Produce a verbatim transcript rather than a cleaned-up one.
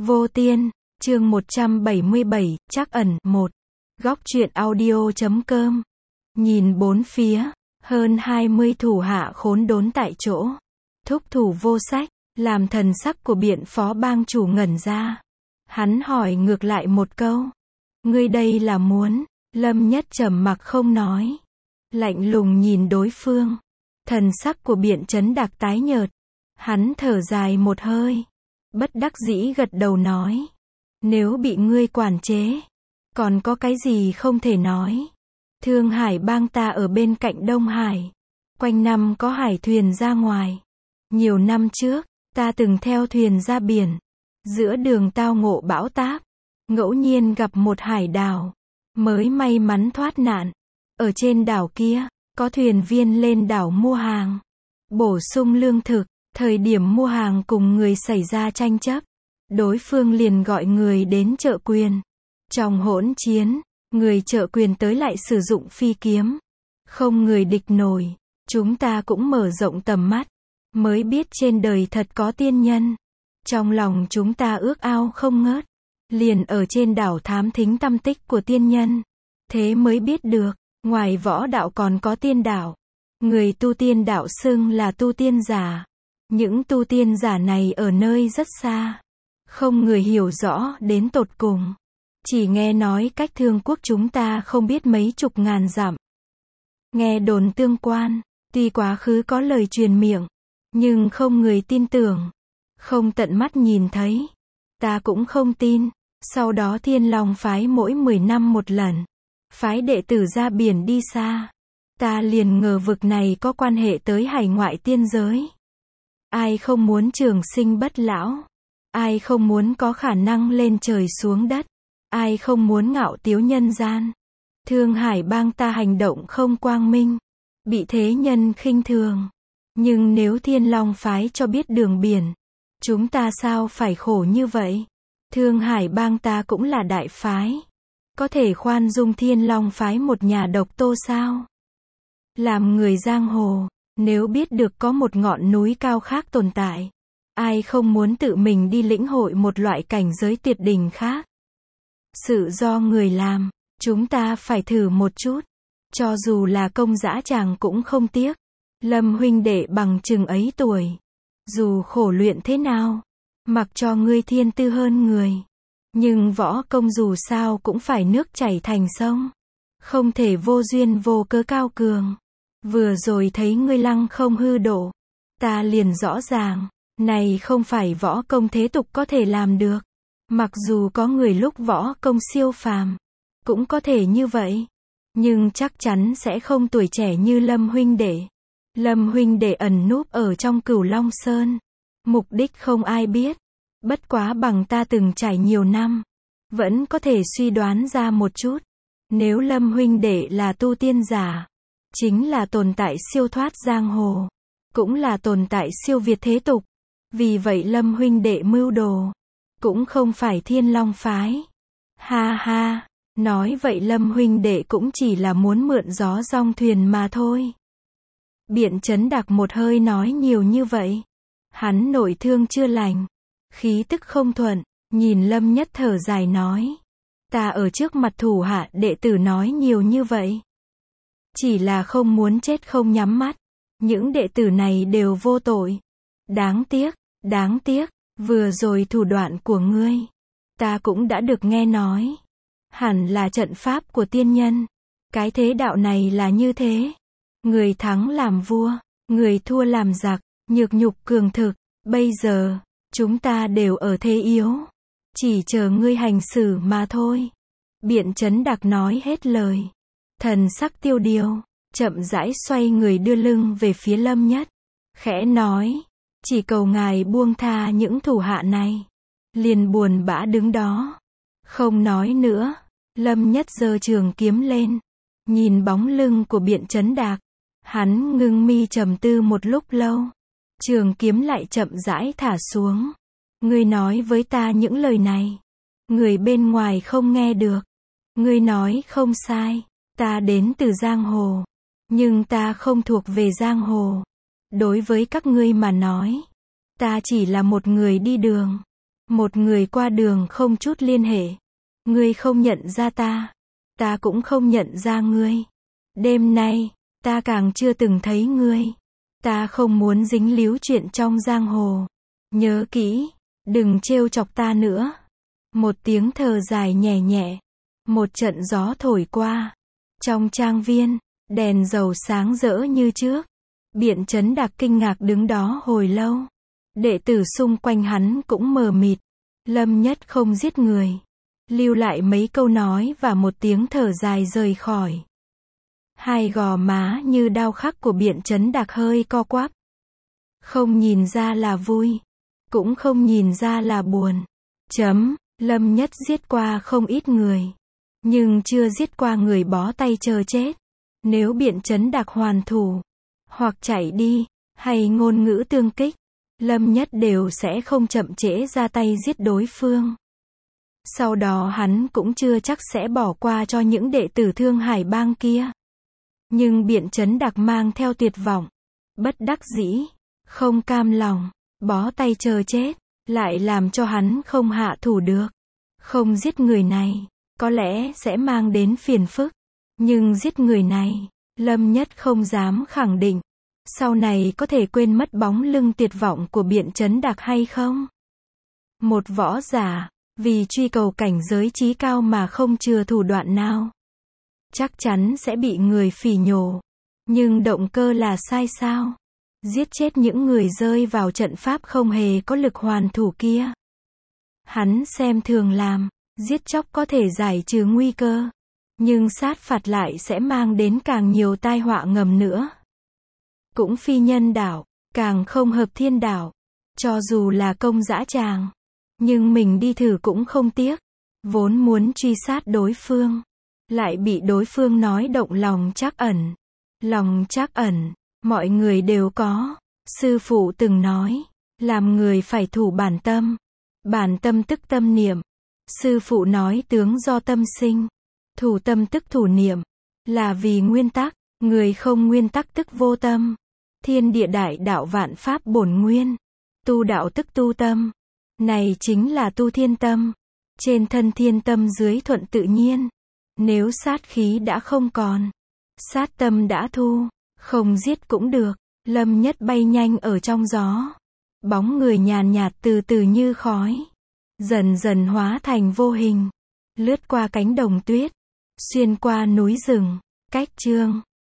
Vô Tiên, chương một trăm bảy mươi bảy, trắc ẩn, một. Góc truyện audio chấm com. Nhìn bốn phía, hơn hai mươi thủ hạ khốn đốn tại chỗ. Thúc thủ vô sách, làm thần sắc của Biện phó bang chủ ngẩn ra. Hắn hỏi ngược lại một câu. Ngươi đây là muốn? Lâm Nhất trầm mặc không nói. Lạnh lùng nhìn đối phương. Thần sắc của Biện Chấn Đạc tái nhợt. Hắn thở dài một hơi. Bất đắc dĩ gật đầu nói. Nếu bị ngươi quản chế, còn có cái gì không thể nói. Thương Hải bang ta ở bên cạnh Đông Hải. Quanh năm có hải thuyền ra ngoài. Nhiều năm trước, ta từng theo thuyền ra biển. Giữa đường tao ngộ bão táp. Ngẫu nhiên gặp một hải đảo. Mới may mắn thoát nạn. Ở trên đảo kia, có thuyền viên lên đảo mua hàng. Bổ sung lương thực. Thời điểm mua hàng cùng người xảy ra tranh chấp. Đối phương liền gọi người đến trợ quyền. Trong hỗn chiến, người trợ quyền tới lại sử dụng phi kiếm. Không người địch nổi. Chúng ta cũng mở rộng tầm mắt. Mới biết trên đời thật có tiên nhân. Trong lòng chúng ta ước ao không ngớt. Liền ở trên đảo thám thính tâm tích của tiên nhân. Thế mới biết được, ngoài võ đạo còn có tiên đạo. Người tu tiên đạo xưng là tu tiên giả. Những tu tiên giả này ở nơi rất xa. Không người hiểu rõ đến tột cùng. Chỉ nghe nói cách Thương Quốc chúng ta không biết mấy chục ngàn dặm. Nghe đồn tương quan, tuy quá khứ có lời truyền miệng, nhưng không người tin tưởng. Không tận mắt nhìn thấy. Ta cũng không tin. Sau đó Thiên Long phái mỗi mười năm một lần. Phái đệ tử ra biển đi xa. Ta liền ngờ vực này có quan hệ tới hải ngoại tiên giới. Ai không muốn trường sinh bất lão? Ai không muốn có khả năng lên trời xuống đất? Ai không muốn ngạo tiếu nhân gian? Thương Hải bang ta hành động không quang minh. Bị thế nhân khinh thường. Nhưng nếu Thiên Long phái cho biết đường biển, chúng ta sao phải khổ như vậy? Thương Hải bang ta cũng là đại phái. Có thể khoan dung Thiên Long phái một nhà độc tô sao? Làm người giang hồ, nếu biết được có một ngọn núi cao khác tồn tại, ai không muốn tự mình đi lĩnh hội một loại cảnh giới tuyệt đỉnh khác? Sự do người làm, chúng ta phải thử một chút. Cho dù là công dã tràng cũng không tiếc. Lâm huynh đệ bằng chừng ấy tuổi. Dù khổ luyện thế nào, mặc cho ngươi thiên tư hơn người. Nhưng võ công dù sao cũng phải nước chảy thành sông. Không thể vô duyên vô cớ cao cường. Vừa rồi thấy ngươi lăng không hư độ. Ta liền rõ ràng, này không phải võ công thế tục có thể làm được. Mặc dù có người lúc võ công siêu phàm, cũng có thể như vậy. Nhưng chắc chắn sẽ không tuổi trẻ như Lâm huynh đệ. Lâm huynh đệ ẩn núp ở trong Cửu Long Sơn. Mục đích không ai biết. Bất quá bằng ta từng trải nhiều năm, vẫn có thể suy đoán ra một chút. Nếu Lâm huynh đệ là tu tiên giả, chính là tồn tại siêu thoát giang hồ, cũng là tồn tại siêu việt thế tục. Vì vậy Lâm huynh đệ mưu đồ, cũng không phải Thiên Long phái. Ha ha, nói vậy Lâm huynh đệ cũng chỉ là muốn mượn gió dong thuyền mà thôi. Biện Chấn Đạc một hơi nói nhiều như vậy. Hắn nội thương chưa lành, khí tức không thuận, nhìn Lâm Nhất thở dài nói. Ta ở trước mặt thủ hạ đệ tử nói nhiều như vậy. Chỉ là không muốn chết không nhắm mắt. Những đệ tử này đều vô tội. Đáng tiếc, đáng tiếc, vừa rồi thủ đoạn của ngươi. Ta cũng đã được nghe nói. Hẳn là trận pháp của tiên nhân. Cái thế đạo này là như thế. Người thắng làm vua, người thua làm giặc, nhược nhục cường thực. Bây giờ, chúng ta đều ở thế yếu. Chỉ chờ ngươi hành xử mà thôi. Biện Chấn Đạc nói hết lời. Thần sắc tiêu điều, chậm rãi xoay người đưa lưng về phía Lâm Nhất. Khẽ nói, chỉ cầu ngài buông tha những thủ hạ này. Liền buồn bã đứng đó. Không nói nữa. Lâm Nhất giơ trường kiếm lên. Nhìn bóng lưng của Biện Chấn Đạc. Hắn ngưng mi trầm tư một lúc lâu. Trường kiếm lại chậm rãi thả xuống. Ngươi nói với ta những lời này. Người bên ngoài không nghe được. Ngươi nói không sai. Ta đến từ giang hồ. Nhưng ta không thuộc về giang hồ. Đối với các ngươi mà nói, ta chỉ là một người đi đường. Một người qua đường không chút liên hệ. Ngươi không nhận ra ta. Ta cũng không nhận ra ngươi. Đêm nay, ta càng chưa từng thấy ngươi. Ta không muốn dính líu chuyện trong giang hồ. Nhớ kỹ, đừng trêu chọc ta nữa. Một tiếng thở dài nhẹ nhẹ. Một trận gió thổi qua. Trong trang viên, đèn dầu sáng rỡ như trước. Biện Chấn Đạc kinh ngạc đứng đó hồi lâu. Đệ tử xung quanh hắn cũng mờ mịt. Lâm Nhất không giết người. Lưu lại mấy câu nói và một tiếng thở dài rời khỏi. Hai gò má như đao khắc của Biện Chấn Đạc hơi co quắp. Không nhìn ra là vui. Cũng không nhìn ra là buồn. Chấm, Lâm Nhất giết qua không ít người. Nhưng chưa giết qua người bó tay chờ chết. Nếu Biện Chấn Đạc hoàn thủ, hoặc chạy đi, hay ngôn ngữ tương kích, Lâm Nhất đều sẽ không chậm trễ ra tay giết đối phương. Sau đó hắn cũng chưa chắc sẽ bỏ qua cho những đệ tử Thương Hải Bang kia. Nhưng Biện Chấn Đạc mang theo tuyệt vọng, bất đắc dĩ, không cam lòng, bó tay chờ chết, lại làm cho hắn không hạ thủ được. Không giết người này, có lẽ sẽ mang đến phiền phức. Nhưng giết người này, Lâm Nhất không dám khẳng định. Sau này có thể quên mất bóng lưng tuyệt vọng của Biện Chấn Đạc hay không? Một võ giả, vì truy cầu cảnh giới chí cao mà không chừa thủ đoạn nào, chắc chắn sẽ bị người phỉ nhổ. Nhưng động cơ là sai sao? Giết chết những người rơi vào trận pháp không hề có lực hoàn thủ kia. Hắn xem thường làm, giết chóc có thể giải trừ nguy cơ. Nhưng sát phạt lại sẽ mang đến càng nhiều tai họa ngầm nữa. Cũng phi nhân đạo, càng không hợp thiên đạo. Cho dù là công dã tràng, nhưng mình đi thử cũng không tiếc. Vốn muốn truy sát đối phương, lại bị đối phương nói động lòng trắc ẩn. Lòng trắc ẩn, mọi người đều có. Sư phụ từng nói, làm người phải thủ bản tâm. Bản tâm tức tâm niệm. Sư phụ nói tướng do tâm sinh. Thủ tâm tức thủ niệm. Là vì nguyên tắc, người không nguyên tắc tức vô tâm. Thiên địa đại đạo vạn pháp bổn nguyên. Tu đạo tức tu tâm. Này chính là tu thiên tâm. Trên thân thiên tâm dưới thuận tự nhiên. Nếu sát khí đã không còn, sát tâm đã thu, không giết cũng được. Lâm Nhất bay nhanh ở trong gió. Bóng người nhàn nhạt từ từ như khói. Dần dần hóa thành vô hình. Lướt qua cánh đồng tuyết. Xuyên qua núi rừng. Cách chương